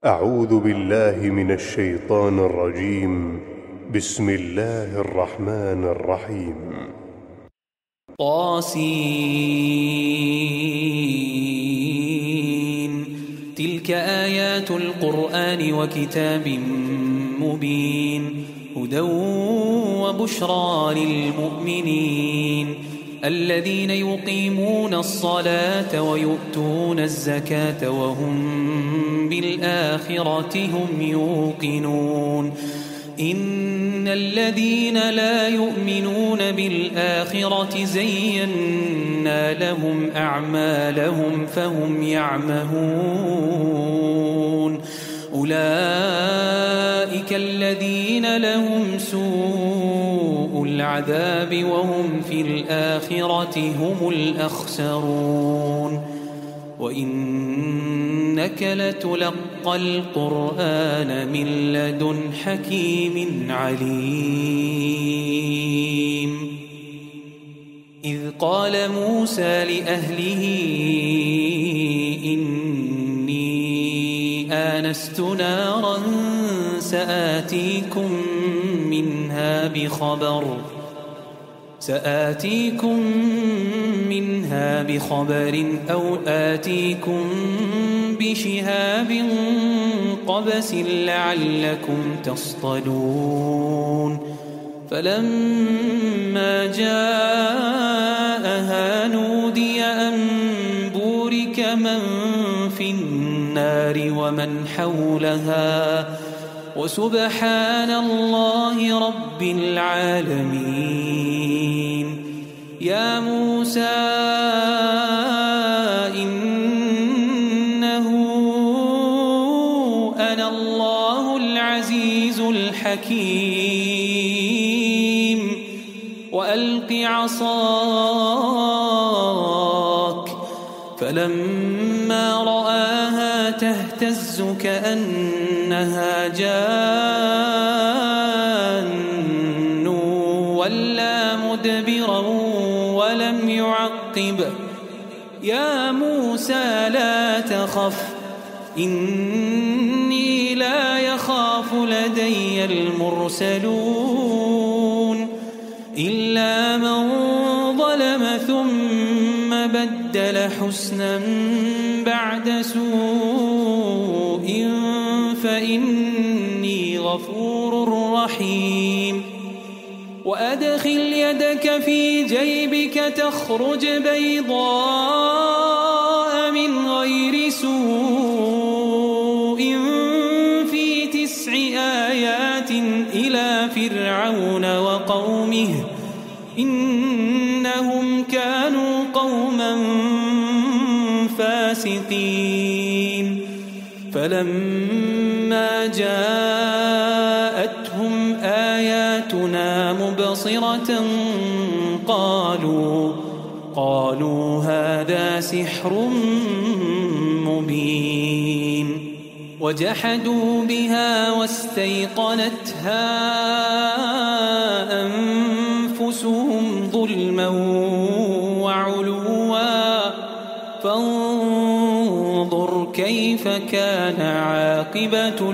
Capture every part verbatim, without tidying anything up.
أعوذ بالله من الشيطان الرجيم. بسم الله الرحمن الرحيم. طاسين تلك آيات القرآن وكتاب مبين هدى وبشرى للمؤمنين الذين يقيمون الصلاة ويؤتون الزكاة وهم بالآخرة هم يوقنون إن الذين لا يؤمنون بالآخرة زينا لهم أعمالهم فهم يعمهون أولئك الذين لهم سوء العذاب وهم في الآخرة هم الأخسرون وإنك لتلقى القرآن من لدن حكيم عليم إذ قال موسى لأهله إني آنست نارا سآتيكم منها بخبر سآتيكم منها بخبر أو آتيكم بشهاب قبس لعلكم تصطلون فلما جاءها نودي أن بورك من في النار ومن حولها وسبحان الله رب العالمين يا موسى إنه أنا الله العزيز الحكيم وألق عصاك فلما رآها تهتز كأنها جان ولا مدبرا ولم يعقب يا موسى لا تخف إني لا يخاف لدي المرسلون إلا من ظلم ثم بدل حسنا بعد سوء فإني غفور رحيم وأدخل يدك في جيبك تخرج بيضاء من غير سوء في تسع آيات إلى فرعون وقومه إنهم كانوا قوما فاسقين فلما جاءتهم آياتنا مبصرة قالوا قالوا هذا سحر مبين وجحدوا بها واستيقنتها أنفسهم ظلما وعلوا فانظر كيف كان عاقبة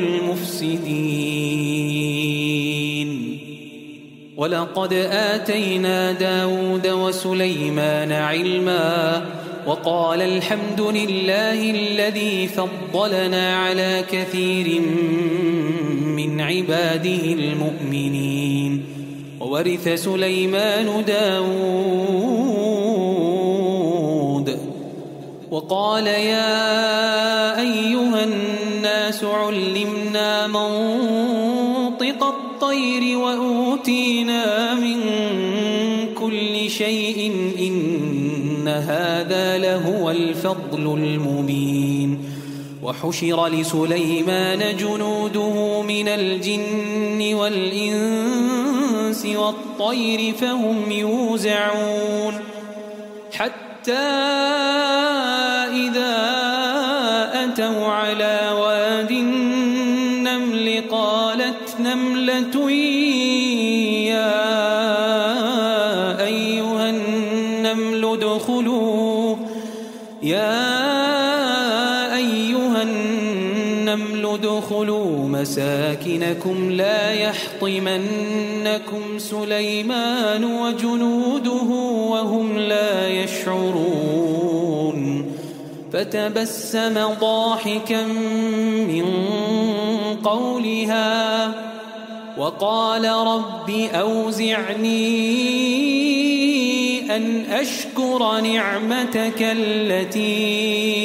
المفسدين ولقد آتينا داود وسليمان علما وقال الحمد لله الذي فضلنا على كثير من عباده المؤمنين وورث سليمان داود وقال يا أيها الناس علمنا منطق الطير وأوتينا من كل شيء إن هذا لهو الفضل المبين وحشر لسليمان جنوده من الجن والإنس والطير فهم يوزعون حتى إذا أتوا على واد النمل قالت نملة يا أيها النمل ادخلوا يا أيها النمل ادخلوا مساكنكم لا يحطمنكم سليمان وجنوده وهم لا يشعرون فتبسم ضاحكا من قولها وقال رب أوزعني أن أشكر نعمتك التي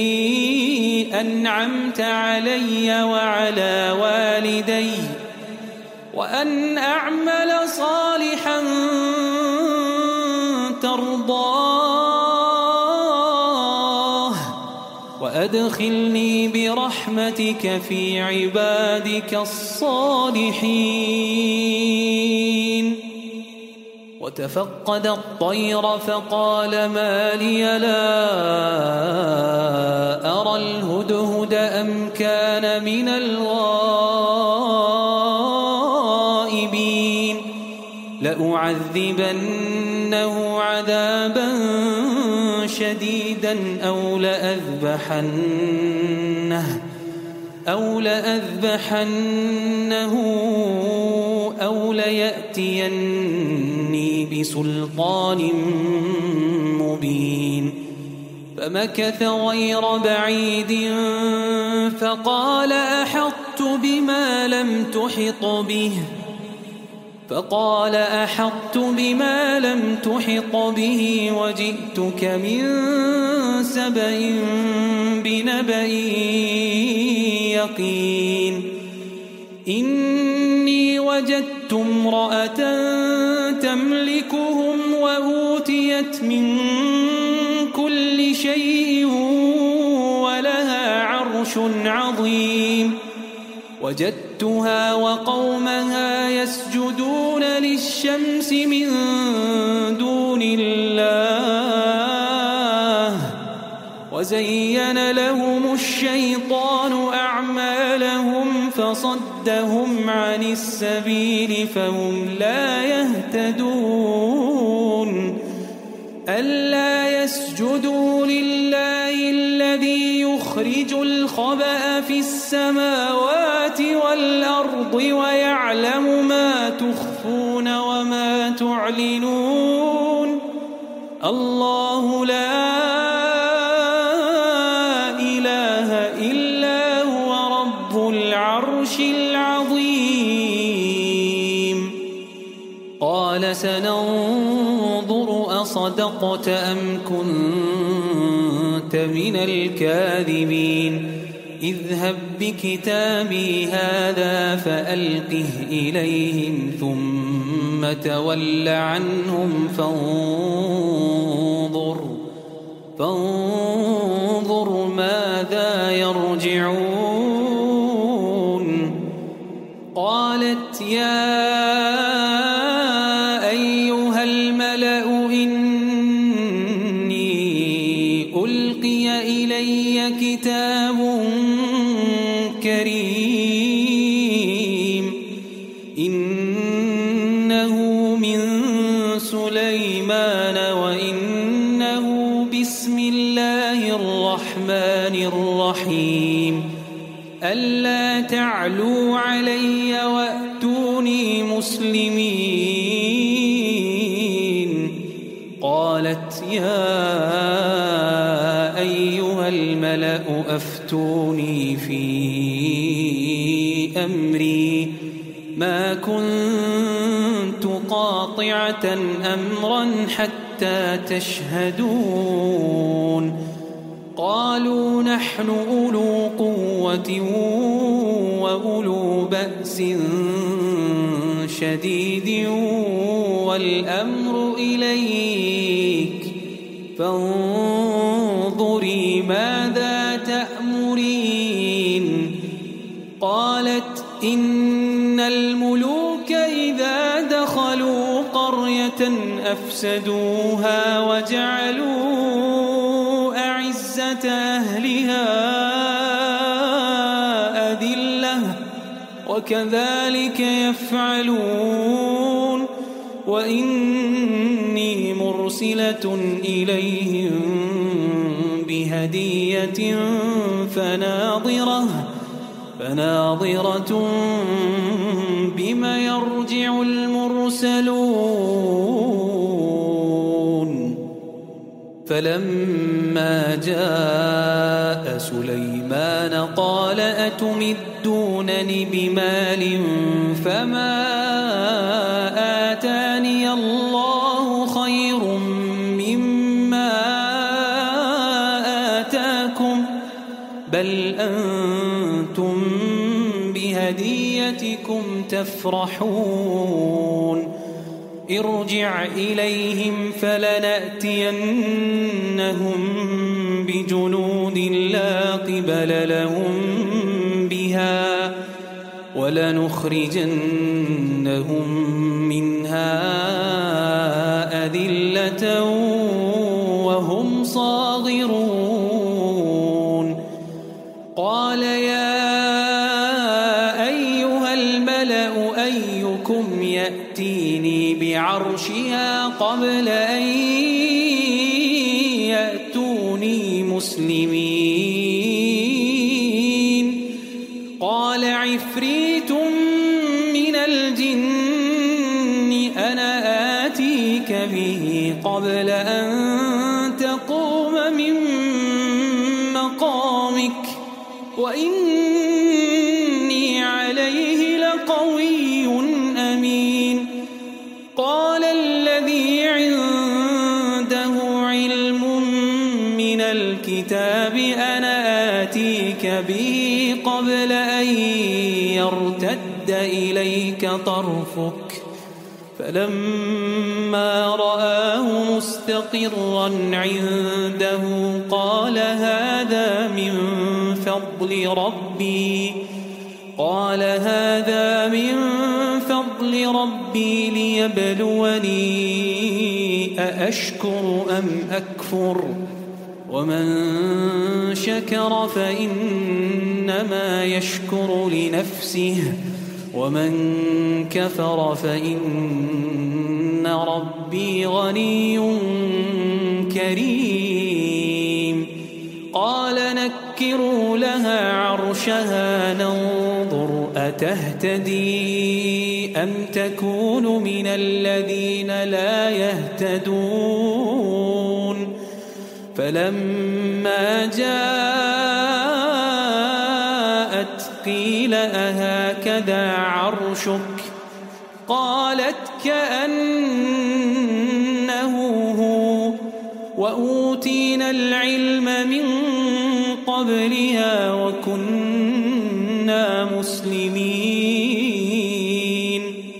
أنعمت علي وعلى والدي وأن أعمل صالحا ترضاه وأدخلني برحمتك في عبادك الصالحين وتفقد الطير فقال ما لي لا أرى الهدهد أم كان من الغائبين لأعذبنه عذابا شديدا أو لأذبحنه أو لأذبحنه أو ليأتيني بسلطان مبين فمكث غير بعيد فقال أحطت بما لم تحط به فقال أحطت بما لم تحط به وجئتك من سبأ بنبأ يقين إني وجدت امرأة تملكهم وأوتيت من كل شيء ولها عرش عظيم وجدتها وقومها يسجدون للشمس من دون الله وزين لهم الشيطان أعمالهم فصدهم عن السبيل فهم لا يهتدون ألا يسجدوا لله الذي يخرج الخبأ في السماوات والأرض ويعلم ما تخفون وما تعلنون الله لا إله إلا هو رب العرش العظيم قال سننظر أصدقت أم كنت من الكاذبين اذهب بكتابي هذا فألقه إليهم ثم تول عنهم فانظر فانظر ماذا يرجعون قالت يا أيها الملأ إني ألقي إلي كتاب كريم إنه من سليمان وإنه بسم الله الرحمن الرحيم ألا تعلوا علي وأتوني مسلمين قالت يا أيها الملأ أفتوني في أمري ما كنت قاطعة أمرا حتى تشهدون قالوا نحن أولو قوة وأولو بأس شديد والأمر إليك فانظري ماذا تأمرين قالت إن الملوك إذا دخلوا قرية أفسدوها وجعلوا أعزة أهلها أذلة وكذلك يفعلون وإني مرسلة إليهم بهدية فناظرة فناظرة بما يرجع المرسلون فلما جاء سليمان قال أتمدونني بمال فما آتاني الله خير مما آتاكم بل أنتم بهديتكم تفرحون ارجع إليهم فلنأتينهم بجنود لا قبل لهم بها ولنخرجنهم منها أذلة وهم صاغرون قال يا أيها الملأ أيكم يأتيني بعرشها قبل أن يأتوني مسلمين قال عفريت من الجن أنا آتيك به قبل أن تقوم من مقامك وإني عليه لقوي أمين قال الذي عنده علم من الكتاب أنا آتيك به قبل أن يرتد إليك طرفك فلما رآه مستقرا عنده قال هذا من فضل ربي قال هذا من فضل ربي ليبلوني أأشكر أم أكفر ومن شكر فإنما يشكر لنفسه ومن كفر فإن ربي غني كريم قال نكروا لها عرشها ننظر أتهتدي أم تكون من الذين لا يهتدون فلما جاءت قيل أهكذا عرشك قالت كأنه هو وأوتينا العلم من قبلها وكنا مسلمين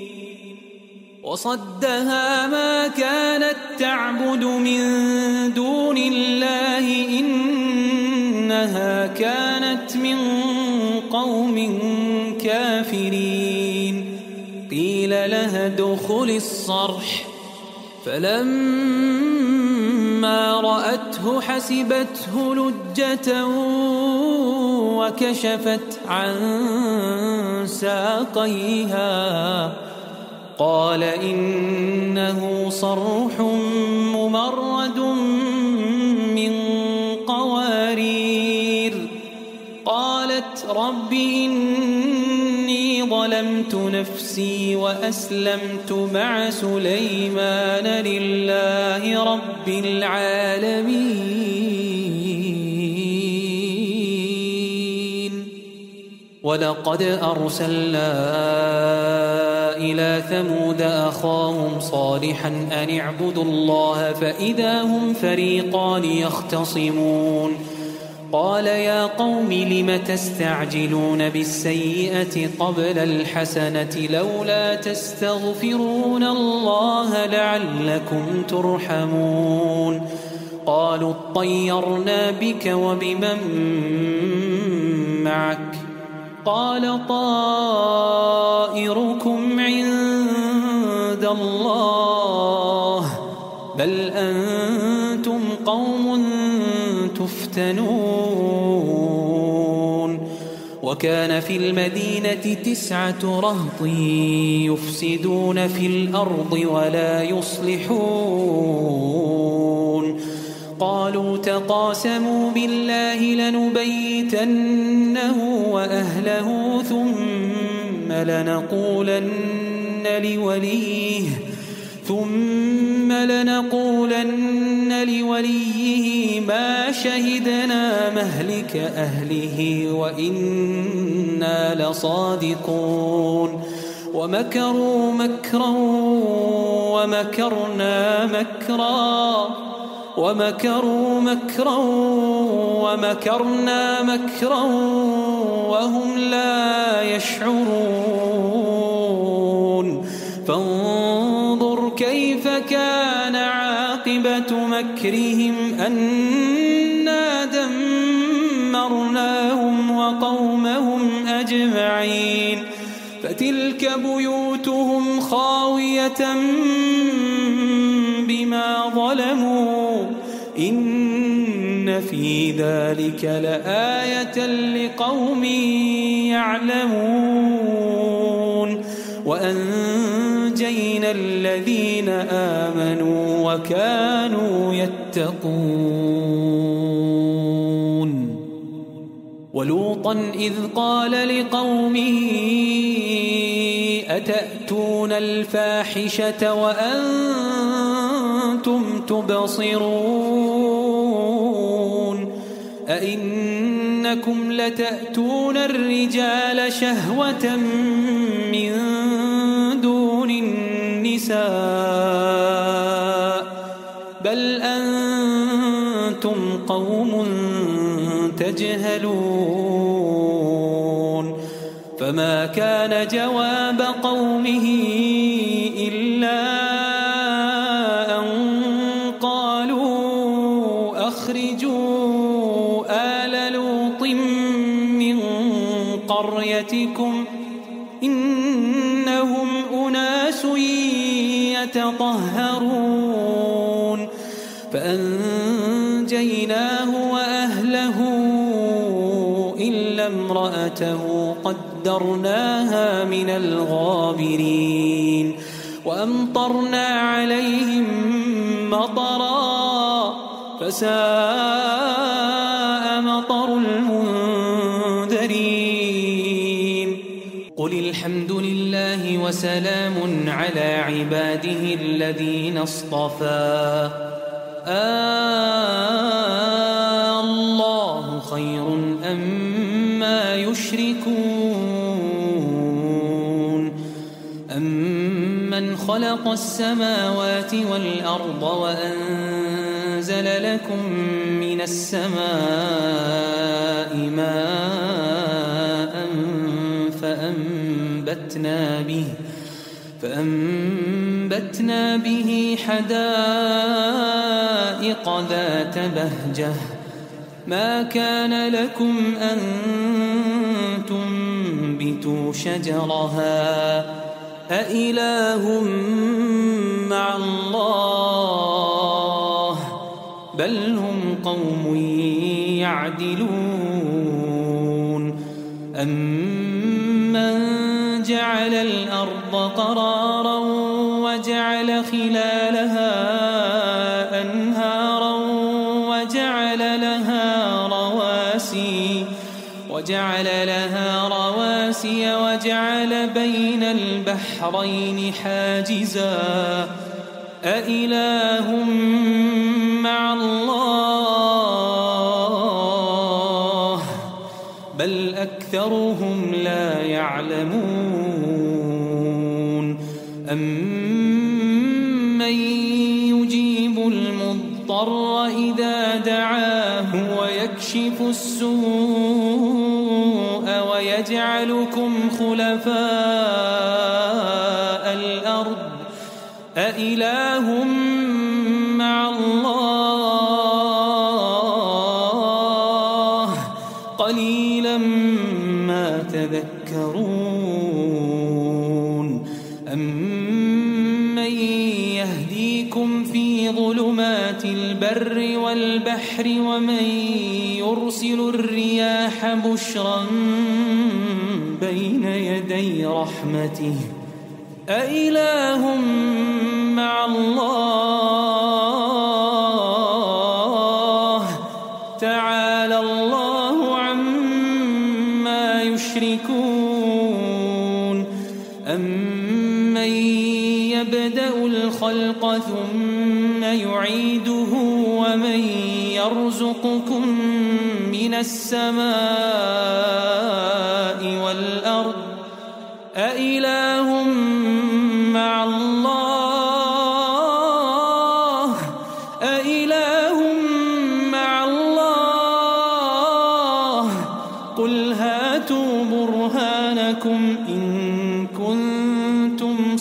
وصدها ما كانت تعبد من دون الله إنها كانت من قوم كافرين قيل لها ادخل الصرح فلما رأته حسبته لجة وكشفت عن ساقيها قال إنه صرح ممرد من قوارير قالت رب إني ظلمت نفسي وأسلمت مع سليمان لله رب العالمين ولقد أرسلنا إلى ثمود أخاهم صالحا أن اعبدوا الله فإذا هم فريقان يختصمون قال يا قوم لم تستعجلون بالسيئة قبل الحسنة لولا تستغفرون الله لعلكم ترحمون قالوا اطيرنا بك وبمن معك قال طائركم عند الله بل أنتم قوم تفتنون وكان في المدينة تسعة رهط يفسدون في الأرض ولا يصلحون قالوا تقاسموا بالله لنبيتنه وأهله ثم لنقولن لوليه ثم لنقولن لوليه ما شهدنا مهلك أهله وإنا لصادقون ومكروا مكرا ومكرنا مكرا ومكروا مكرا ومكرنا مكرا وهم لا يشعرون فانظر كيف كان عاقبة مكرهم أنا دمرناهم وقومهم أجمعين فتلك بيوتهم خاوية بما ظلموا إن في ذلك لآية لقوم يعلمون وأنجينا الذين آمنوا وكانوا يتقون ولوطا إذ قال لقومه أتأتون الفاحشة وأنتم تبصرون أئنكم لتأتون الرجال شهوة من دون النساء بل أنتم قوم تجهلون فما كان جواب قومه إلا أن قالوا أخرجوا آل لوط من قريتكم إنهم أناس يتطهرون فأنجيناه وأهله إلا امرأته قدرناها من الغابرين وأمطرنا عليهم مطرا فساء مطر المنذرين قل الحمد لله وسلام على عباده الذين اصطفى آه الله خير أما يشركون أمن خلق السماوات والأرض وأنزل لكم من السماء ماء فأنبتنا به فأنبتنا به حدائق ذات بهجة ما كان لكم أن تنبتوا شجرها أإله مع الله بل هم قوم يعدلون أمن جعل الأرض قرارا وجعل خلالها أنهارا وجعل لها رواسي وجعل لها رواسي وجعل بين البحرين حاجزا أإله مع الله بل أكثرهم لا يعلمون أمن يجيب المضطر إذا دعاه ويكشف السوء ويجعلكم خلفاء الأرض أإله مع الله قليلا ما تذكرون أمن يهديكم في ظلمات البر والبحر ومن يرسل الرياح بشرا بين يدي رحمته أإله مع الله أَمَّن يَبْدَأُ الْخَلْقَ ثُمَّ يُعِيدُهُ وَمَن يَرْزُقُكُم مِّنَ السَّمَاءِ وَالْأَرْضِ أَإِلَٰهٌ مَّعَ اللَّهِ أَإِلَٰهٌ مَّعَ اللَّهِ قُلْ هَاتُوا بُرْهَانَكُمْ إِن كنتم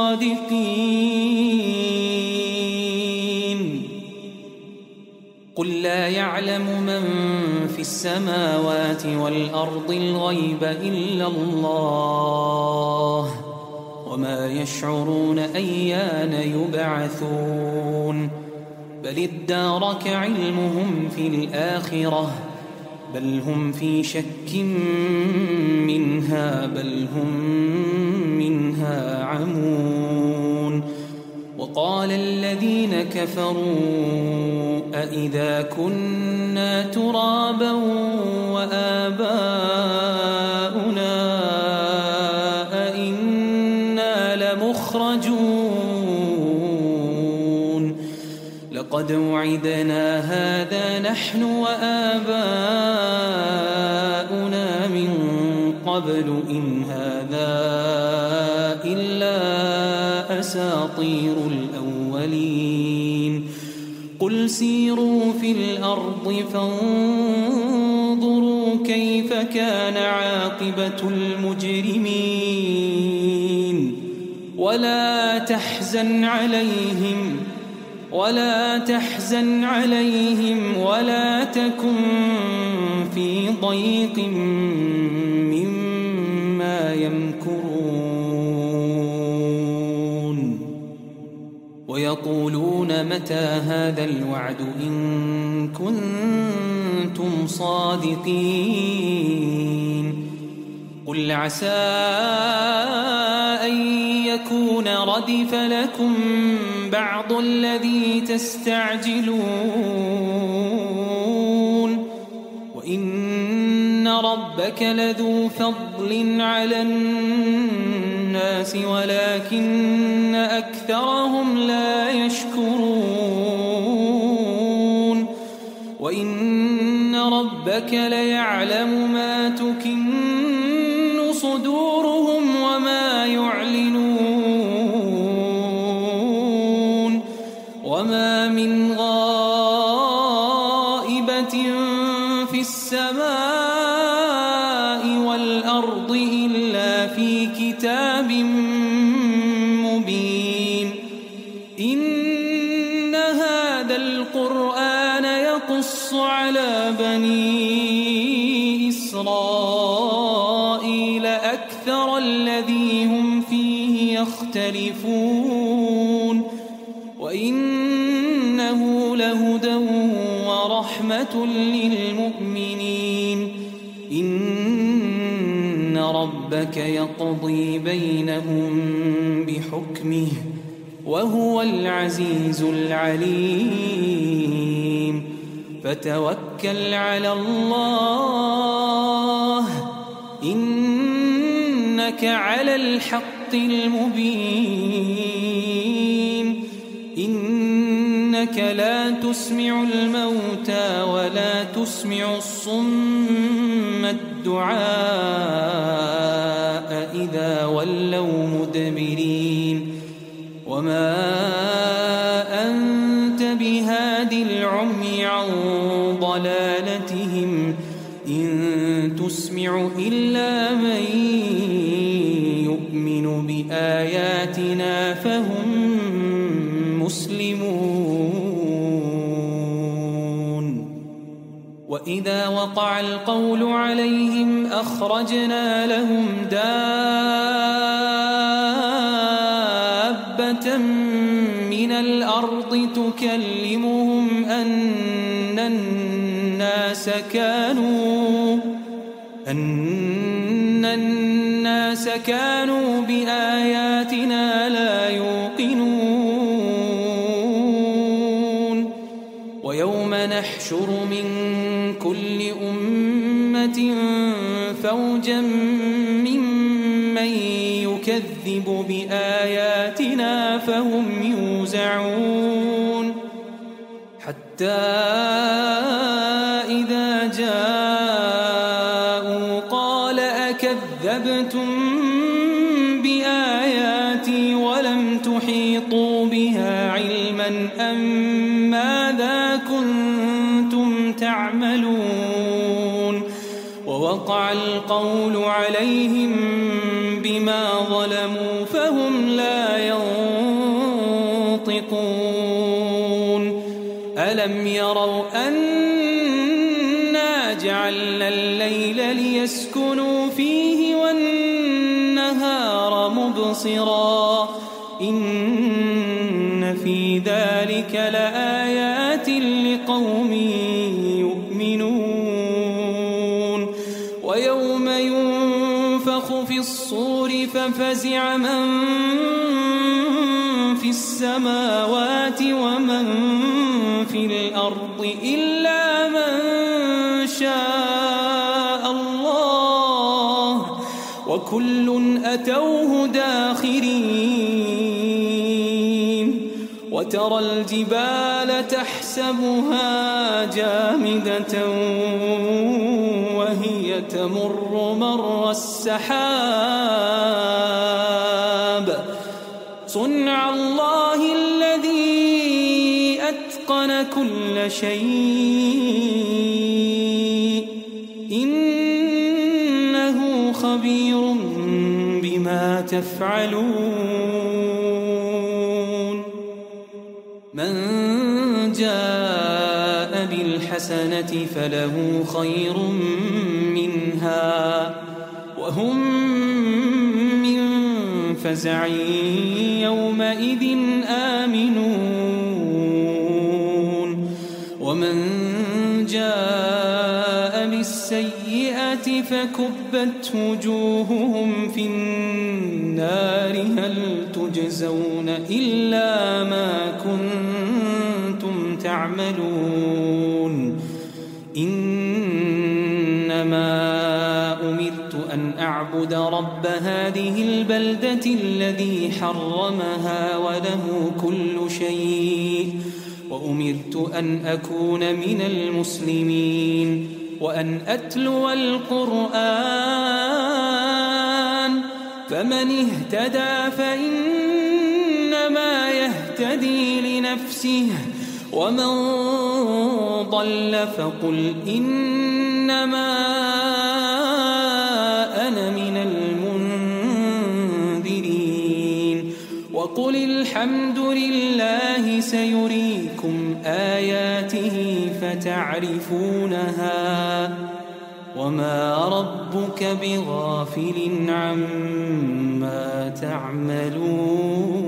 صادقين قل لا يعلم من في السماوات والأرض الغيب إلا الله وما يشعرون أيان يبعثون بل ادارك علمهم في الآخرة بل هم في شك منها بل هم منها عمون وقال الذين كفروا أإذا كنا ترابا وآباؤنا أإنا لمخرجون لقد وعدنا هذا نحن وآباؤنا من قبل إن هذا إلا أساطير الأولين قل سيروا في الأرض فانظروا كيف كان عاقبة المجرمين ولا تحزن عليهم ولا تحزن عليهم ولا تكن في ضيق مما يمكرون ويقولون متى هذا الوعد إن كنتم صادقين قل عسى أن يكون ردف لكم بعض الذي تستعجلون وإن ربك لذو فضل على الناس ولكن أكثرهم لا يشكرون وإن ربك ليعلم ما تكن صدورهم وما يعلنون وما من غائبة في السماء والأرض إلا في كتاب مبين إن هذا القرآن يقص على بني إسرائيل أكثر الذي هم فيه يختلفون وإنه لهدى ورحمة للمؤمنين إن ربك يقضي بينهم بحكمه وهو العزيز العليم فتوكل على الله إنك على الحق المبين إنك لا تسمع الموتى ولا تسمع الصم الدعاء إذا ولوا مدبرين وما أنت بهاد العمي عن ضلالتهم إن تسمع إلا من يؤمن بآياتنا فهم مسلمون وإذا وقع القول عليهم أخرجنا لهم دابة من الأرض تكلمهم أن الناس كانوا أن الناس كانوا بآياتنا لا يوقنون ويوم نحشر من كل أمة فوجا ممن يكذب بآياتنا فهم يوزعون حتى إذا جاءوا قال أكذبتم بآياتي ولم تحيطوا بها علما أم ماذا كنتم تعملون ووقع القول عليهم بما ظلموا فهم لا ينطقون ألم يروا أنا جعلنا الليل ليسكنوا فيه والنهار مبصرا إن في ذلك لآيات لقوم يؤمنون ويوم ينفخ في الصور ففزع من في السماوات ومن في الأرض إلا من شاء الله وكل أتوه داخرين وترى الجبال تحسبها جامدة وهي تمر مر السحاب صنع الله الذي أتقن كل شيء إنه خبير بما تفعلون من جاء بالحسنة فله خير منها وهم من فزع يومئذ آمنون ومن جاء بالسيئة فكبت وجوههم في النار هل تجزون إلا ما كنتم تعملون إنما أمرت أن أعبد رب هذه البلدة الذي حرمها وله كل شيء وأمرت أن أكون من المسلمين وأن أتلو القرآن فمن اهتدى فإنما يهتدي لنفسه ومن ضل فقل إنما أنا من المنذرين وقل الحمد لله سيريكم آياته فتعرفونها وما ربك بغافل عما تعملون